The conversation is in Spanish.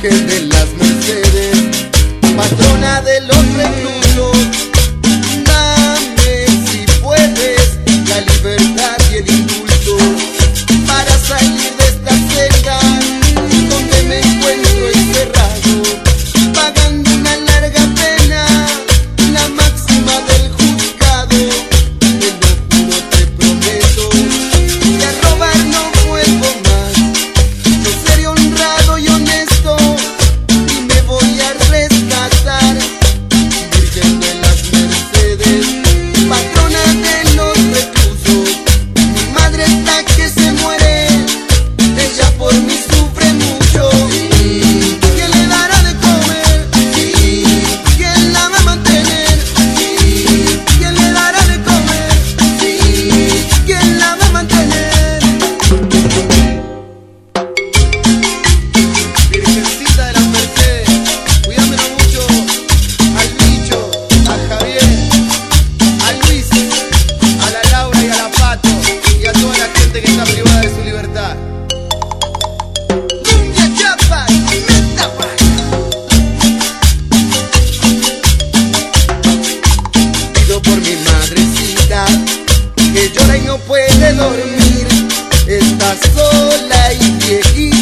Virgen de las Mercedes, patrona de los reclusos, dame si puedes la libertad y el indulto para salir de esta celda donde me encuentro encerrado, pagando una larga pena, la máxima del juzgado. Te lo juro, te prometo, que a robar no vuelvo más. Yo seré honrado y honesto y me voy a rescatar. Virgen de las Mercedes, patrona de los reclusos, mi madre está que se muere, ella por mí sufre mucho. ¿Quién le dará de comer? ¿Quién la va a mantener? ¿Quién le dará de comer? ¿Quién la va a mantener? Virgencita de las Mercedes, cuídamelo mucho, al Bicho, a Javier, a Luis, a la Laura y a la Pato, y a toda la gente que está privada de su libertad. Pido por mi madrecita, que llora y no puede dormir, está sola y viejita.